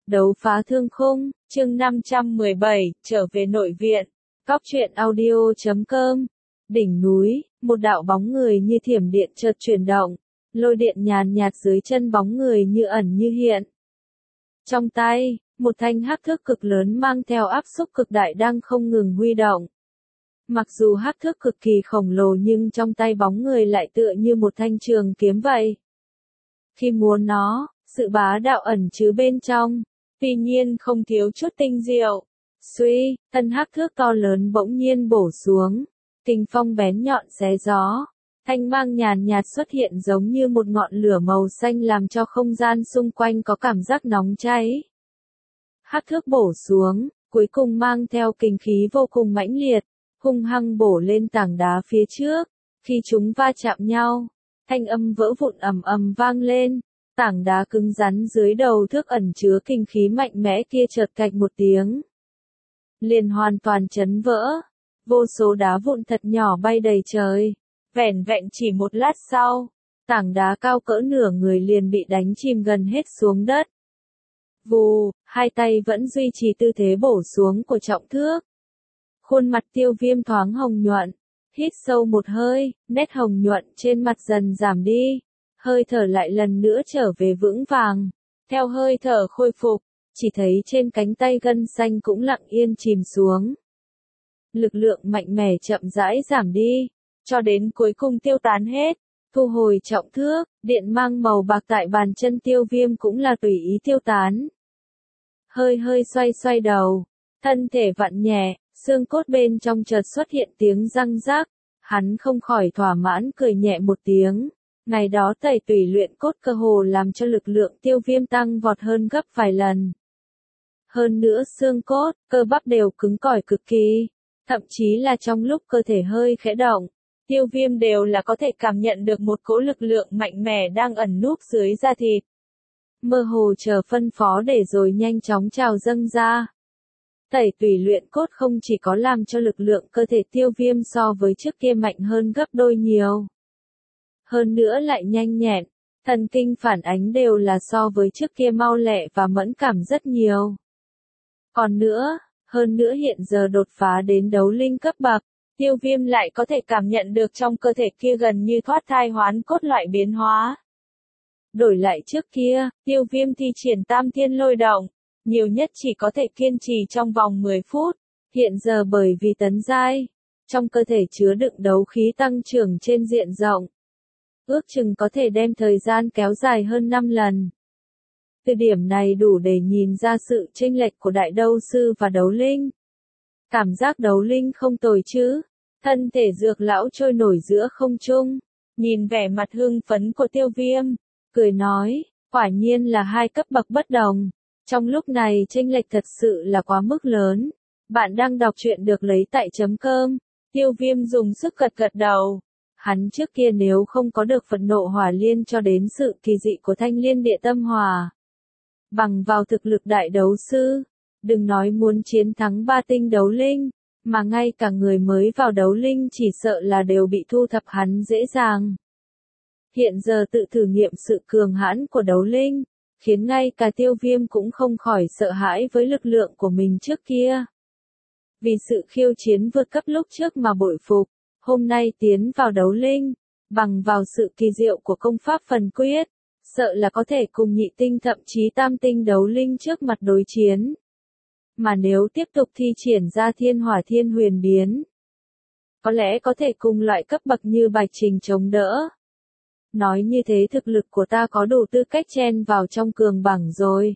Đấu phá thương khung, chương 517, trở về nội viện. Cóc truyện audio.com. Đỉnh núi, một đạo bóng người như thiểm điện chợt chuyển động, lôi điện nhàn nhạt dưới chân bóng người như ẩn như hiện. Trong tay, một thanh hắc thước cực lớn mang theo áp xúc cực đại đang không ngừng huy động. Mặc dù hắc thước cực kỳ khổng lồ nhưng trong tay bóng người lại tựa như một thanh trường kiếm vậy. Khi múa nó, sự bá đạo ẩn chứa bên trong, tuy nhiên không thiếu chút tinh diệu. Suy, thân hắc thước to lớn bỗng nhiên bổ xuống, kình phong bén nhọn xé gió, thanh mang nhàn nhạt xuất hiện giống như một ngọn lửa màu xanh làm cho không gian xung quanh có cảm giác nóng cháy. Hắc thước bổ xuống, cuối cùng mang theo kình khí vô cùng mãnh liệt, hung hăng bổ lên tảng đá phía trước. Khi chúng va chạm nhau, thanh âm vỡ vụn ầm ầm vang lên. Tảng đá cứng rắn dưới đầu thước ẩn chứa kinh khí mạnh mẽ kia chợt cạch một tiếng, liền hoàn toàn chấn vỡ, vô số đá vụn thật nhỏ bay đầy trời. Vẻn vẹn chỉ một lát sau, tảng đá cao cỡ nửa người liền bị đánh chìm gần hết xuống đất. Vù, hai tay vẫn duy trì tư thế bổ xuống của trọng thước. Khuôn mặt Tiêu Viêm thoáng hồng nhuận, hít sâu một hơi, nét hồng nhuận trên mặt dần giảm đi. Hơi thở lại lần nữa trở về vững vàng. Theo hơi thở khôi phục, chỉ thấy trên cánh tay gân xanh cũng lặng yên chìm xuống. Lực lượng mạnh mẽ chậm rãi giảm đi, cho đến cuối cùng tiêu tán hết. Thu hồi trọng thước, điện mang màu bạc tại bàn chân Tiêu Viêm cũng là tùy ý tiêu tán. Hơi hơi xoay xoay đầu, thân thể vặn nhẹ, xương cốt bên trong chợt xuất hiện tiếng răng rắc. Hắn không khỏi thỏa mãn cười nhẹ một tiếng. Ngày đó tẩy tủy luyện cốt cơ hồ làm cho lực lượng Tiêu Viêm tăng vọt hơn gấp vài lần. Hơn nữa xương cốt, cơ bắp đều cứng cỏi cực kỳ. Thậm chí là trong lúc cơ thể hơi khẽ động, Tiêu Viêm đều là có thể cảm nhận được một cỗ lực lượng mạnh mẽ đang ẩn núp dưới da thịt. Mơ hồ chờ phân phó để rồi nhanh chóng trào dâng ra. Tẩy tủy luyện cốt không chỉ có làm cho lực lượng cơ thể Tiêu Viêm so với trước kia mạnh hơn gấp đôi nhiều. Hơn nữa lại nhanh nhẹn, thần kinh phản ánh đều là so với trước kia mau lẹ và mẫn cảm rất nhiều. Còn nữa, hơn nữa hiện giờ đột phá đến đấu linh cấp bậc, Tiêu Viêm lại có thể cảm nhận được trong cơ thể kia gần như thoát thai hoán cốt loại biến hóa. Đổi lại trước kia, Tiêu Viêm thi triển tam thiên lôi động, nhiều nhất chỉ có thể kiên trì trong vòng 10 phút, hiện giờ bởi vì tấn giai, trong cơ thể chứa đựng đấu khí tăng trưởng trên diện rộng. Ước chừng có thể đem thời gian kéo dài hơn 5 lần. Từ điểm này đủ để nhìn ra sự chênh lệch của đại đấu sư và đấu linh. Cảm giác đấu linh không tồi chứ. Thân thể Dược lão trôi nổi giữa không trung, nhìn vẻ mặt hưng phấn của Tiêu Viêm, cười nói, quả nhiên là hai cấp bậc bất đồng. Trong lúc này chênh lệch thật sự là quá mức lớn. Bạn đang đọc truyện được lấy tại .com. Tiêu Viêm dùng sức gật gật đầu. Hắn trước kia nếu không có được Phật Nộ Hỏa Liên cho đến sự kỳ dị của Thanh Liên Địa Tâm Hỏa, bằng vào thực lực đại đấu sư, đừng nói muốn chiến thắng ba tinh đấu linh, mà ngay cả người mới vào đấu linh chỉ sợ là đều bị thu thập hắn dễ dàng. Hiện giờ tự thử nghiệm sự cường hãn của đấu linh, khiến ngay cả Tiêu Viêm cũng không khỏi sợ hãi với lực lượng của mình trước kia. Vì sự khiêu chiến vượt cấp lúc trước mà bội phục. Hôm nay tiến vào đấu linh, bằng vào sự kỳ diệu của công pháp phần quyết, sợ là có thể cùng nhị tinh thậm chí tam tinh đấu linh trước mặt đối chiến. Mà nếu tiếp tục thi triển ra thiên hỏa thiên huyền biến, có lẽ có thể cùng loại cấp bậc như Bạch Trình chống đỡ. Nói như thế thực lực của ta có đủ tư cách chen vào trong cường bảng rồi.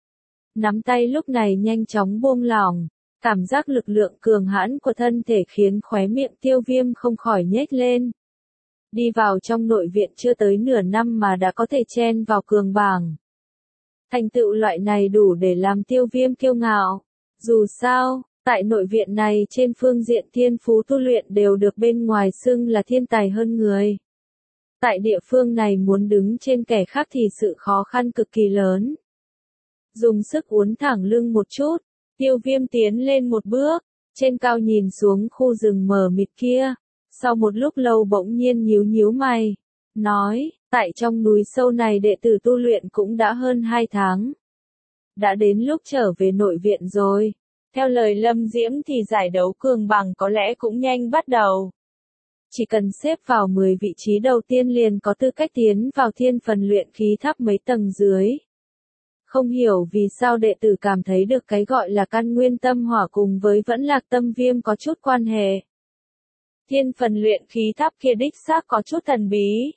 Nắm tay lúc này nhanh chóng buông lỏng. Cảm giác lực lượng cường hãn của thân thể khiến khóe miệng Tiêu Viêm không khỏi nhếch lên. Đi vào trong nội viện chưa tới nửa năm mà đã có thể chen vào cường bảng. Thành tựu loại này đủ để làm Tiêu Viêm kiêu ngạo. Dù sao, tại nội viện này trên phương diện thiên phú tu luyện đều được bên ngoài xưng là thiên tài hơn người. Tại địa phương này muốn đứng trên kẻ khác thì sự khó khăn cực kỳ lớn. Dùng sức uốn thẳng lưng một chút. Tiêu Viêm tiến lên một bước, trên cao nhìn xuống khu rừng mờ mịt kia, sau một lúc lâu bỗng nhiên nhíu nhíu mày, nói, tại trong núi sâu này đệ tử tu luyện cũng đã hơn 2 tháng. đã đến lúc trở về nội viện rồi. Theo lời Lâm Diễm thì giải đấu cường bằng có lẽ cũng nhanh bắt đầu. Chỉ cần xếp vào 10 vị trí đầu tiên liền có tư cách tiến vào thiên phần luyện khí tháp mấy tầng dưới. Không hiểu vì sao đệ tử cảm thấy được cái gọi là căn nguyên tâm hỏa cùng với vẫn lạc tâm viêm có chút quan hệ. Thiên phần luyện khí tháp kia đích xác có chút thần bí.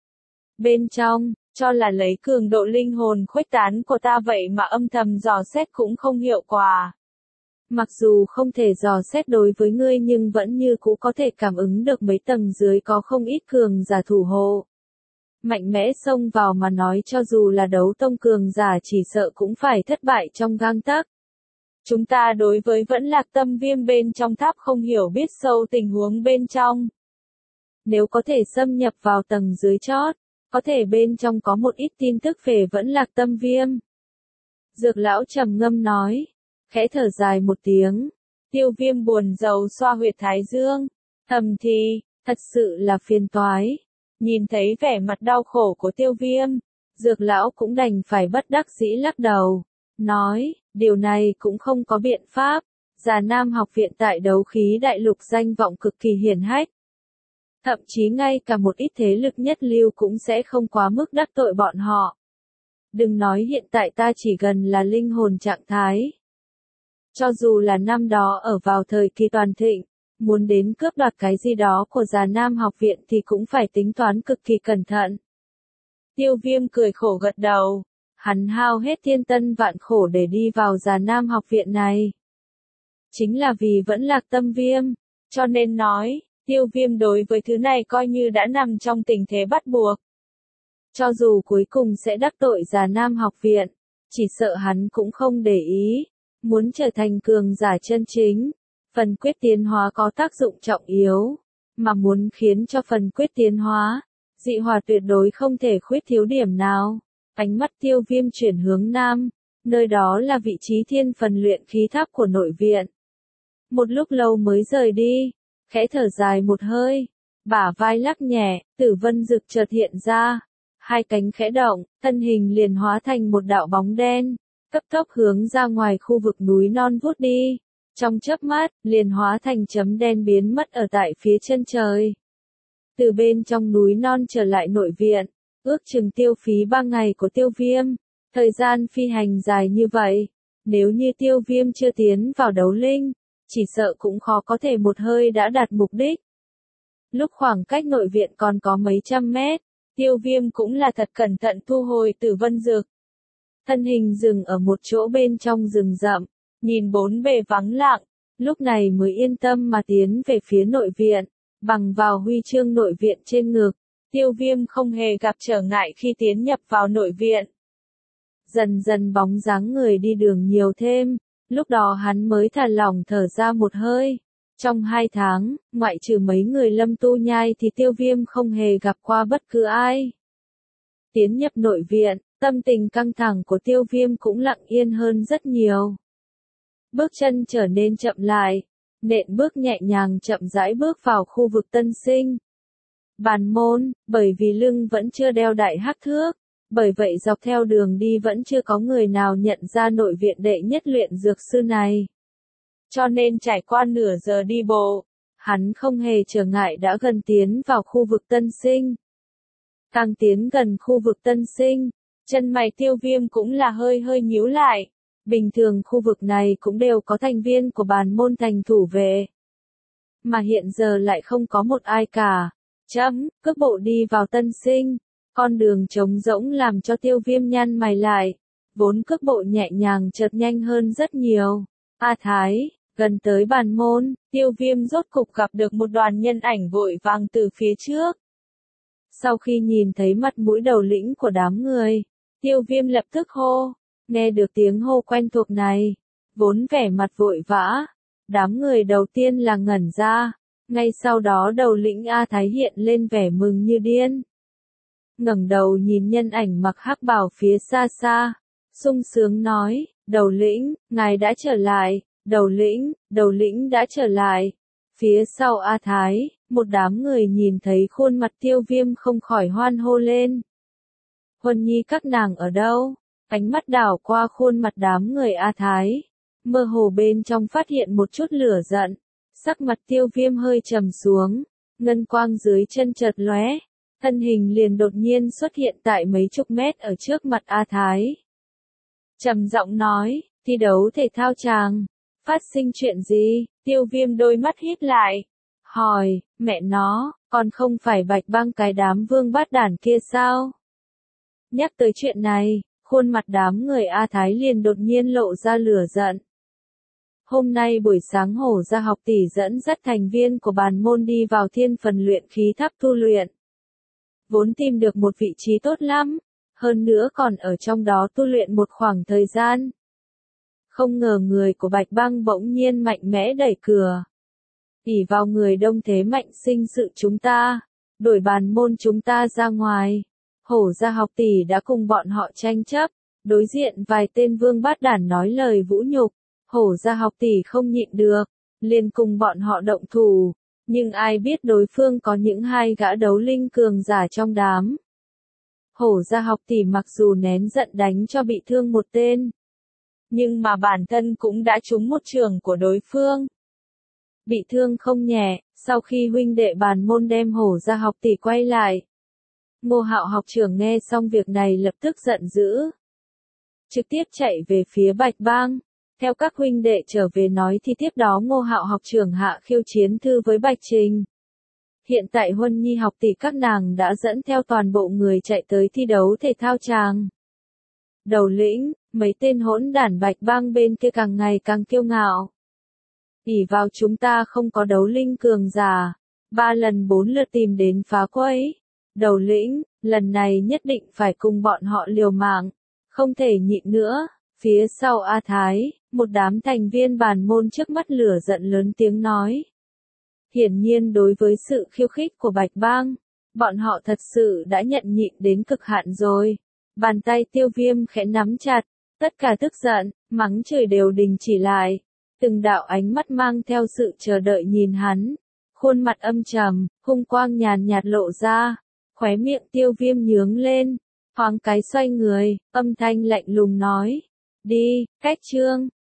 Bên trong, cho là lấy cường độ linh hồn khuếch tán của ta vậy mà âm thầm dò xét cũng không hiệu quả. Mặc dù không thể dò xét đối với ngươi nhưng vẫn như cũ có thể cảm ứng được mấy tầng dưới có không ít cường giả thủ hộ. Mạnh mẽ xông vào mà nói cho dù là đấu tông cường giả chỉ sợ cũng phải thất bại trong gang tấc. Chúng ta đối với vẫn lạc tâm viêm bên trong tháp không hiểu biết sâu tình huống bên trong. Nếu có thể xâm nhập vào tầng dưới chót, có thể bên trong có một ít tin tức về vẫn lạc tâm viêm. Dược lão trầm ngâm nói, khẽ thở dài một tiếng. Tiêu Viêm buồn rầu xoa huyệt thái dương, thầm thì, thật sự là phiền toái. Nhìn thấy vẻ mặt đau khổ của Tiêu Viêm, dược lão cũng đành phải bất đắc dĩ lắc đầu, nói, điều này cũng không có biện pháp. Già Nam học viện tại đấu khí đại lục danh vọng cực kỳ hiển hách. Thậm chí ngay cả một ít thế lực nhất lưu cũng sẽ không quá mức đắc tội bọn họ. Đừng nói hiện tại ta chỉ gần là linh hồn trạng thái. Cho dù là năm đó ở vào thời kỳ toàn thịnh, muốn đến cướp đoạt cái gì đó của Già Nam học viện thì cũng phải tính toán cực kỳ cẩn thận. Tiêu Viêm cười khổ gật đầu, hắn hao hết thiên tân vạn khổ để đi vào Già Nam học viện này. Chính là vì vẫn lạc tâm viêm, cho nên nói, Tiêu Viêm đối với thứ này coi như đã nằm trong tình thế bắt buộc. Cho dù cuối cùng sẽ đắc tội Già Nam học viện, chỉ sợ hắn cũng không để ý. Muốn trở thành cường giả chân chính, phần quyết tiến hóa có tác dụng trọng yếu, mà muốn khiến cho phần quyết tiến hóa, dị hỏa tuyệt đối không thể khuyết thiếu điểm nào. Ánh mắt Tiêu Viêm chuyển hướng nam, nơi đó là vị trí thiên phần luyện khí tháp của nội viện. Một lúc lâu mới rời đi, khẽ thở dài một hơi, bả vai lắc nhẹ, Tử Vân Dực chợt hiện ra, hai cánh khẽ động, thân hình liền hóa thành một đạo bóng đen. Cấp tốc hướng ra ngoài khu vực núi non vút đi, trong chớp mắt, liền hóa thành chấm đen biến mất ở tại phía chân trời. Từ bên trong núi non trở lại nội viện, ước chừng tiêu phí 3 ngày của Tiêu Viêm, thời gian phi hành dài như vậy, nếu như Tiêu Viêm chưa tiến vào đấu linh, chỉ sợ cũng khó có thể một hơi đã đạt mục đích. Lúc khoảng cách nội viện còn có mấy trăm mét, Tiêu Viêm cũng là thật cẩn thận thu hồi Tử Vân Dực. Thân hình dừng ở một chỗ bên trong rừng rậm, nhìn bốn bề vắng lặng, lúc này mới yên tâm mà tiến về phía nội viện, bằng vào huy chương nội viện trên ngực, Tiêu Viêm không hề gặp trở ngại khi tiến nhập vào nội viện. Dần dần bóng dáng người đi đường nhiều thêm, lúc đó hắn mới thả lỏng thở ra một hơi. Trong 2 tháng, ngoại trừ mấy người Lâm Tu Nhai thì Tiêu Viêm không hề gặp qua bất cứ ai. Tiến nhập nội viện, tâm tình căng thẳng của Tiêu Viêm cũng lặng yên hơn rất nhiều. Bước chân trở nên chậm lại, nện bước nhẹ nhàng chậm rãi bước vào khu vực tân sinh. Bàn môn, bởi vì lưng vẫn chưa đeo đại hắc thước, bởi vậy dọc theo đường đi vẫn chưa có người nào nhận ra nội viện đệ nhất luyện dược sư này. Cho nên trải qua nửa giờ đi bộ, hắn không hề trở ngại đã gần tiến vào khu vực tân sinh. Càng tiến gần khu vực tân sinh, chân mày Tiêu Viêm cũng là hơi hơi nhíu lại. Bình thường khu vực này cũng đều có thành viên của bàn môn thành thủ vệ. Mà hiện giờ lại không có một ai cả. Cước bộ đi vào tân sinh, con đường trống rỗng làm cho Tiêu Viêm nhăn mày lại. Vốn cước bộ nhẹ nhàng chợt nhanh hơn rất nhiều. A Thái, gần tới bàn môn, Tiêu Viêm rốt cục gặp được một đoàn nhân ảnh vội vàng từ phía trước. Sau khi nhìn thấy mặt mũi đầu lĩnh của đám người, Tiêu Viêm lập tức hô, nghe được tiếng hô quen thuộc này, vốn vẻ mặt vội vã, đám người đầu tiên là ngẩn ra, ngay sau đó đầu lĩnh A Thái hiện lên vẻ mừng như điên. Ngẩng đầu nhìn nhân ảnh mặc hắc bào phía xa xa, sung sướng nói, đầu lĩnh, ngài đã trở lại, đầu lĩnh đã trở lại. Phía sau A Thái, một đám người nhìn thấy khuôn mặt Tiêu Viêm không khỏi hoan hô lên. Huân Nhi các nàng ở đâu? Ánh mắt đảo qua khuôn mặt đám người A Thái, mơ hồ bên trong phát hiện một chút lửa giận, sắc mặt Tiêu Viêm hơi trầm xuống, ngân quang dưới chân chợt lóe, thân hình liền đột nhiên xuất hiện tại mấy chục mét ở trước mặt A Thái. Trầm giọng nói, thi đấu thể thao chàng, phát sinh chuyện gì? Tiêu Viêm đôi mắt híp lại, hỏi, mẹ nó, còn không phải Bạch Băng cái đám vương bát đản kia sao? Nhắc tới chuyện này, khuôn mặt đám người A Thái liền đột nhiên lộ ra lửa giận. Hôm nay buổi sáng Hổ Gia Học tỷ dẫn dắt thành viên của bàn môn đi vào thiên phần luyện khí tháp tu luyện. Vốn tìm được một vị trí tốt lắm, hơn nữa còn ở trong đó tu luyện một khoảng thời gian. Không ngờ người của Bạch Băng bỗng nhiên mạnh mẽ đẩy cửa. Ỷ vào người đông thế mạnh sinh sự chúng ta, đuổi bàn môn chúng ta ra ngoài. Hổ Gia Học tỷ đã cùng bọn họ tranh chấp, đối diện vài tên vương bát đản nói lời vũ nhục. Hổ Gia Học tỷ không nhịn được, liền cùng bọn họ động thủ, nhưng ai biết đối phương có những hai gã đấu linh cường giả trong đám. Hổ Gia Học tỷ mặc dù nén giận đánh cho bị thương một tên, nhưng mà bản thân cũng đã trúng một trường của đối phương. Bị thương không nhẹ, sau khi huynh đệ bàn môn đem Hổ Gia Học tỷ quay lại. Ngô Hạo học trưởng nghe xong việc này lập tức giận dữ. Trực tiếp chạy về phía Bạch Bang. Theo các huynh đệ trở về nói thì tiếp đó Ngô Hạo học trưởng hạ khiêu chiến thư với Bạch Trình. Hiện tại Huân Nhi học tỷ các nàng đã dẫn theo toàn bộ người chạy tới thi đấu thể thao tràng. Đầu lĩnh, mấy tên hỗn đản Bạch Bang bên kia càng ngày càng kiêu ngạo. Ỷ vào chúng ta không có đấu linh cường giả, 3 lần 4 lượt tìm đến phá quấy. Đầu lĩnh, lần này nhất định phải cùng bọn họ liều mạng, không thể nhịn nữa. Phía sau A Thái, một đám thành viên bàn môn trước mắt lửa giận lớn tiếng nói. Hiển nhiên đối với sự khiêu khích của Bạch Bang, bọn họ thật sự đã nhận nhịn đến cực hạn rồi. Bàn tay Tiêu Viêm khẽ nắm chặt, tất cả tức giận, mắng chửi đều đình chỉ lại. Từng đạo ánh mắt mang theo sự chờ đợi nhìn hắn, khuôn mặt âm trầm, hung quang nhàn nhạt lộ ra, khóe miệng Tiêu Viêm nhướng lên, thoáng cái xoay người, âm thanh lạnh lùng nói. Đi, cách chương.